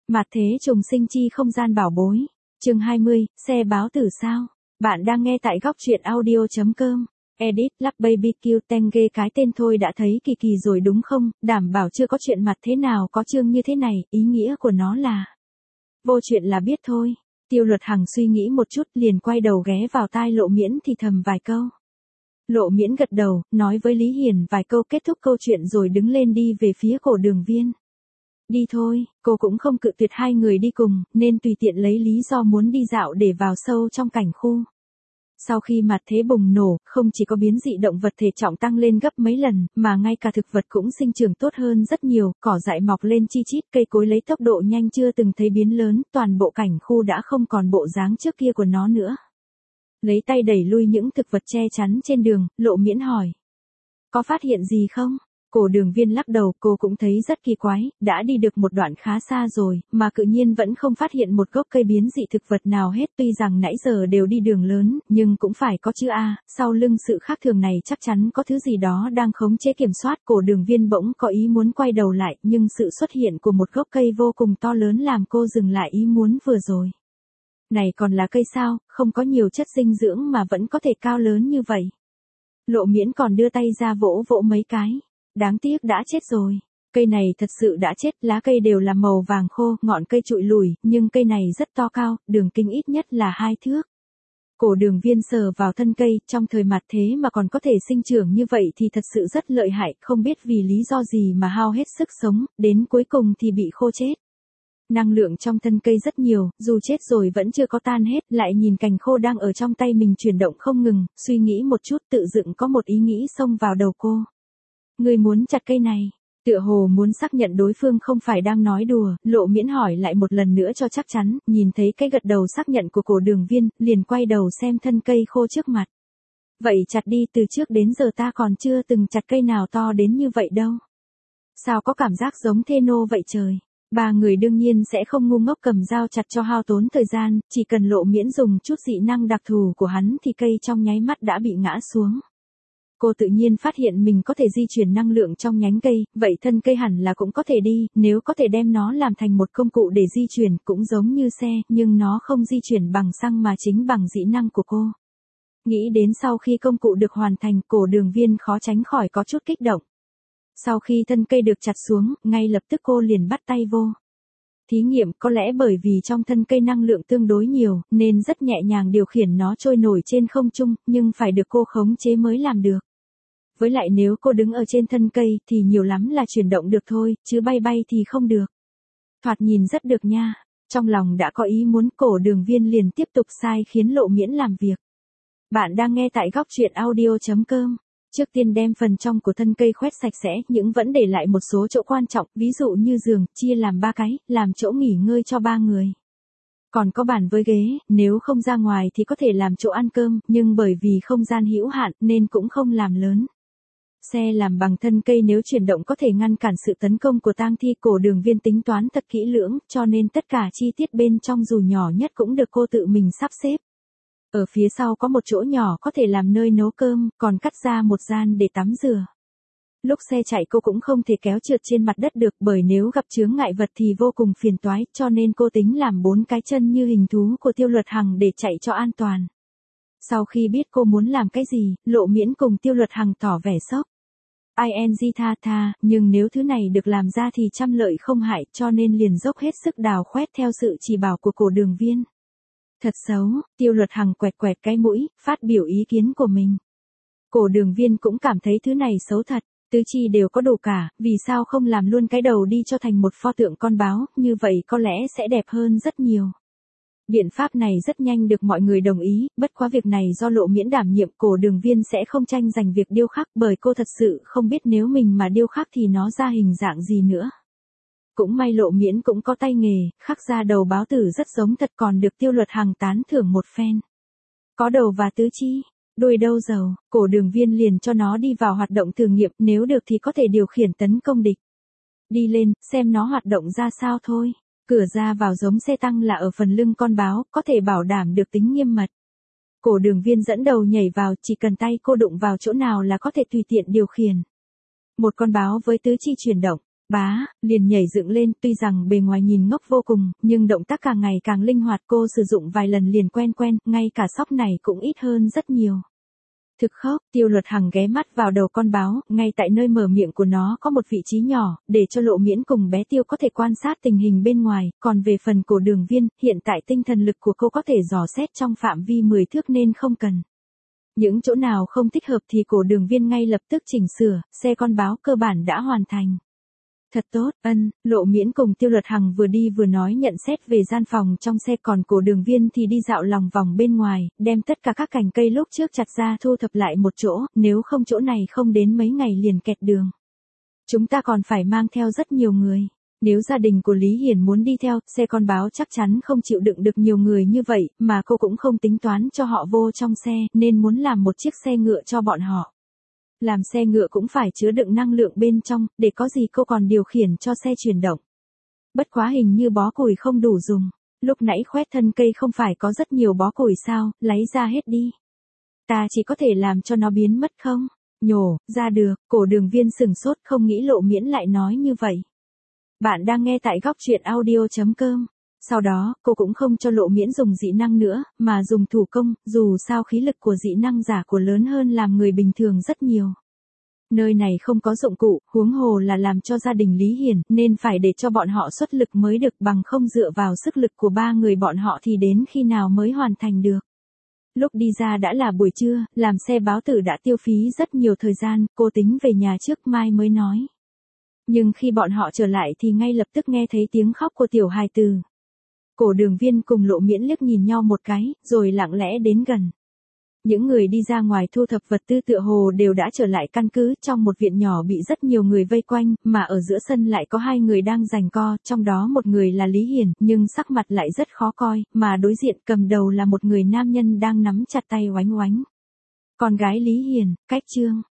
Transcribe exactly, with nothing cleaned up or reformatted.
Mạt thế trùng sinh chi không gian bảo bối. Chương hai mươi, xe báo tử sao? Bạn đang nghe tại góc truyện audio chấm com. Edit, lắp baby Q Tenge cái tên thôi đã thấy kỳ kỳ rồi đúng không? Đảm bảo chưa có chuyện mặt thế nào có chương như thế này, ý nghĩa của nó là vô chuyện là biết thôi. Tiêu Luật Hằng suy nghĩ một chút liền quay đầu ghé vào tai Lộ Miễn thì thầm vài câu. Lộ Miễn gật đầu, nói với Lý Hiền vài câu kết thúc câu chuyện rồi đứng lên đi về phía cổ Đường Viên. Đi thôi, cô cũng không cự tuyệt hai người đi cùng, nên tùy tiện lấy lý do muốn đi dạo để vào sâu trong cảnh khu. Sau khi mặt thế bùng nổ, không chỉ có biến dị động vật thể trọng tăng lên gấp mấy lần, mà ngay cả thực vật cũng sinh trưởng tốt hơn rất nhiều, cỏ dại mọc lên chi chít, cây cối lấy tốc độ nhanh chưa từng thấy biến lớn, toàn bộ cảnh khu đã không còn bộ dáng trước kia của nó nữa. Lấy tay đẩy lui những thực vật che chắn trên đường, Lộ Miễn hỏi. Có phát hiện gì không? Cổ Đường Viên lắc đầu, cô cũng thấy rất kỳ quái, đã đi được một đoạn khá xa rồi, mà tự nhiên vẫn không phát hiện một gốc cây biến dị thực vật nào hết. Tuy rằng nãy giờ đều đi đường lớn, nhưng cũng phải có chứ a. Sau lưng sự khác thường này chắc chắn có thứ gì đó đang khống chế kiểm soát. Cổ Đường Viên bỗng có ý muốn quay đầu lại, nhưng sự xuất hiện của một gốc cây vô cùng to lớn làm cô dừng lại ý muốn vừa rồi. Này còn là cây sao, không có nhiều chất dinh dưỡng mà vẫn có thể cao lớn như vậy. Lộ Miễn còn đưa tay ra vỗ vỗ mấy cái. Đáng tiếc đã chết rồi. Cây này thật sự đã chết, lá cây đều là màu vàng khô, ngọn cây trụi lùi, nhưng cây này rất to cao, đường kính ít nhất là hai thước. Cổ Đường Viên sờ vào thân cây, trong thời mặt thế mà còn có thể sinh trưởng như vậy thì thật sự rất lợi hại, không biết vì lý do gì mà hao hết sức sống, đến cuối cùng thì bị khô chết. Năng lượng trong thân cây rất nhiều, dù chết rồi vẫn chưa có tan hết, lại nhìn cành khô đang ở trong tay mình chuyển động không ngừng, suy nghĩ một chút tự dựng có một ý nghĩ xông vào đầu cô. Người muốn chặt cây này, tựa hồ muốn xác nhận đối phương không phải đang nói đùa, Lộ Miễn hỏi lại một lần nữa cho chắc chắn, nhìn thấy cái gật đầu xác nhận của Cổ Đường Viên, liền quay đầu xem thân cây khô trước mặt. Vậy chặt đi, từ trước đến giờ ta còn chưa từng chặt cây nào to đến như vậy đâu. Sao có cảm giác giống thê nô vậy trời. Ba người đương nhiên sẽ không ngu ngốc cầm dao chặt cho hao tốn thời gian, chỉ cần Lộ Miễn dùng chút dị năng đặc thù của hắn thì cây trong nháy mắt đã bị ngã xuống. Cô tự nhiên phát hiện mình có thể di chuyển năng lượng trong nhánh cây, vậy thân cây hẳn là cũng có thể đi, nếu có thể đem nó làm thành một công cụ để di chuyển cũng giống như xe, nhưng nó không di chuyển bằng xăng mà chính bằng dĩ năng của cô. Nghĩ đến sau khi công cụ được hoàn thành, Cổ Đường Viên khó tránh khỏi có chút kích động. Sau khi thân cây được chặt xuống, ngay lập tức cô liền bắt tay vô. Thí nghiệm, có lẽ bởi vì trong thân cây năng lượng tương đối nhiều, nên rất nhẹ nhàng điều khiển nó trôi nổi trên không trung, nhưng phải được cô khống chế mới làm được. Với lại nếu cô đứng ở trên thân cây thì nhiều lắm là chuyển động được thôi, chứ bay bay thì không được. Thoạt nhìn rất được nha. Trong lòng đã có ý muốn, Cổ Đường Viên liền tiếp tục sai khiến Lộ Miễn làm việc. Bạn đang nghe tại góc truyện audio chấm com. Trước tiên đem phần trong của thân cây khoét sạch sẽ, nhưng vẫn để lại một số chỗ quan trọng, ví dụ như giường, chia làm ba cái, làm chỗ nghỉ ngơi cho ba người. Còn có bàn với ghế, nếu không ra ngoài thì có thể làm chỗ ăn cơm, nhưng bởi vì không gian hữu hạn nên cũng không làm lớn. Xe làm bằng thân cây nếu chuyển động có thể ngăn cản sự tấn công của tang thi. Cổ Đường Viên tính toán thật kỹ lưỡng, cho nên tất cả chi tiết bên trong dù nhỏ nhất cũng được cô tự mình sắp xếp. Ở phía sau có một chỗ nhỏ có thể làm nơi nấu cơm, còn cắt ra một gian để tắm rửa. Lúc xe chạy cô cũng không thể kéo trượt trên mặt đất được, bởi nếu gặp chướng ngại vật thì vô cùng phiền toái, cho nên cô tính làm bốn cái chân như hình thú của Tiêu Luật Hằng để chạy cho an toàn. Sau khi biết cô muốn làm cái gì, Lộ Miễn cùng Tiêu Luật Hằng tỏ vẻ sốc. ing tha tha, nhưng nếu thứ này được làm ra thì trăm lợi không hại, cho nên liền dốc hết sức đào khoét theo sự chỉ bảo của Cổ Đường Viên. Thật xấu, Tiêu Luật Hằng quẹt quẹt cái mũi, phát biểu ý kiến của mình. Cổ Đường Viên cũng cảm thấy thứ này xấu thật, tứ chi đều có đủ cả, vì sao không làm luôn cái đầu đi cho thành một pho tượng con báo, như vậy có lẽ sẽ đẹp hơn rất nhiều. Biện pháp này rất nhanh được mọi người đồng ý, bất quá việc này do Lộ Miễn đảm nhiệm. Cổ Đường Viên sẽ không tranh giành việc điêu khắc, bởi cô thật sự không biết nếu mình mà điêu khắc thì nó ra hình dạng gì nữa. Cũng may Lộ Miễn cũng có tay nghề, khắc ra đầu báo tử rất giống thật, còn được Tiêu Luật Hằng tán thưởng một phen. Có đầu và tứ chi, đuôi đâu dầu, Cổ Đường Viên liền cho nó đi vào hoạt động thử nghiệm, nếu được thì có thể điều khiển tấn công địch. Đi lên, xem nó hoạt động ra sao thôi. Cửa ra vào giống xe tăng là ở phần lưng con báo, có thể bảo đảm được tính nghiêm mật. Cổ Đường Viên dẫn đầu nhảy vào, chỉ cần tay cô đụng vào chỗ nào là có thể tùy tiện điều khiển. Một con báo với tứ chi chuyển động, Bá, liền nhảy dựng lên, tuy rằng bề ngoài nhìn ngốc vô cùng, nhưng động tác càng ngày càng linh hoạt, cô sử dụng vài lần liền quen quen, ngay cả sóc này cũng ít hơn rất nhiều. Thực khóc, Tiêu Luật Hằng ghé mắt vào đầu con báo, ngay tại nơi mở miệng của nó có một vị trí nhỏ, để cho Lộ Miễn cùng bé Tiêu có thể quan sát tình hình bên ngoài, còn về phần Cổ Đường Viên, hiện tại tinh thần lực của cô có thể dò xét trong phạm vi mười thước nên không cần. Những chỗ nào không thích hợp thì Cổ Đường Viên ngay lập tức chỉnh sửa, xe con báo cơ bản đã hoàn thành. Thật tốt, ân, Lộ Miễn cùng Tiêu Luật Hằng vừa đi vừa nói nhận xét về gian phòng trong xe, còn Cổ Đường Viên thì đi dạo lòng vòng bên ngoài, đem tất cả các cành cây lúc trước chặt ra thu thập lại một chỗ, nếu không chỗ này không đến mấy ngày liền kẹt đường. Chúng ta còn phải mang theo rất nhiều người. Nếu gia đình của Lý Hiển muốn đi theo, xe con báo chắc chắn không chịu đựng được nhiều người như vậy, mà cô cũng không tính toán cho họ vô trong xe, nên muốn làm một chiếc xe ngựa cho bọn họ. Làm xe ngựa cũng phải chứa đựng năng lượng bên trong, để có gì cô còn điều khiển cho xe chuyển động. Bất quá hình như bó củi không đủ dùng. Lúc nãy khoét thân cây không phải có rất nhiều bó củi sao, lấy ra hết đi. Ta chỉ có thể làm cho nó biến mất không? Nhổ, ra được, Cổ Đường Viên sừng sốt không nghĩ Lộ Miễn lại nói như vậy. Bạn đang nghe tại góc truyện audio chấm com. Sau đó, cô cũng không cho Lộ Miễn dùng dị năng nữa, mà dùng thủ công, dù sao khí lực của dị năng giả của lớn hơn làm người bình thường rất nhiều. Nơi này không có dụng cụ, huống hồ là làm cho gia đình Lý Hiển, nên phải để cho bọn họ xuất lực mới được, bằng không dựa vào sức lực của ba người bọn họ thì đến khi nào mới hoàn thành được. Lúc đi ra đã là buổi trưa, làm xe báo tử đã tiêu phí rất nhiều thời gian, cô tính về nhà trước mai mới nói. Nhưng khi bọn họ trở lại thì ngay lập tức nghe thấy tiếng khóc của tiểu hài tử. Cổ Đường Viên cùng Lộ Miễn liếc nhìn nhau một cái, rồi lặng lẽ đến gần. Những người đi ra ngoài thu thập vật tư tựa hồ đều đã trở lại căn cứ, trong một viện nhỏ bị rất nhiều người vây quanh, mà ở giữa sân lại có hai người đang giằng co, trong đó một người là Lý Hiển, nhưng sắc mặt lại rất khó coi, mà đối diện cầm đầu là một người nam nhân đang nắm chặt tay oánh oánh. Con gái Lý Hiển, Cách Trương.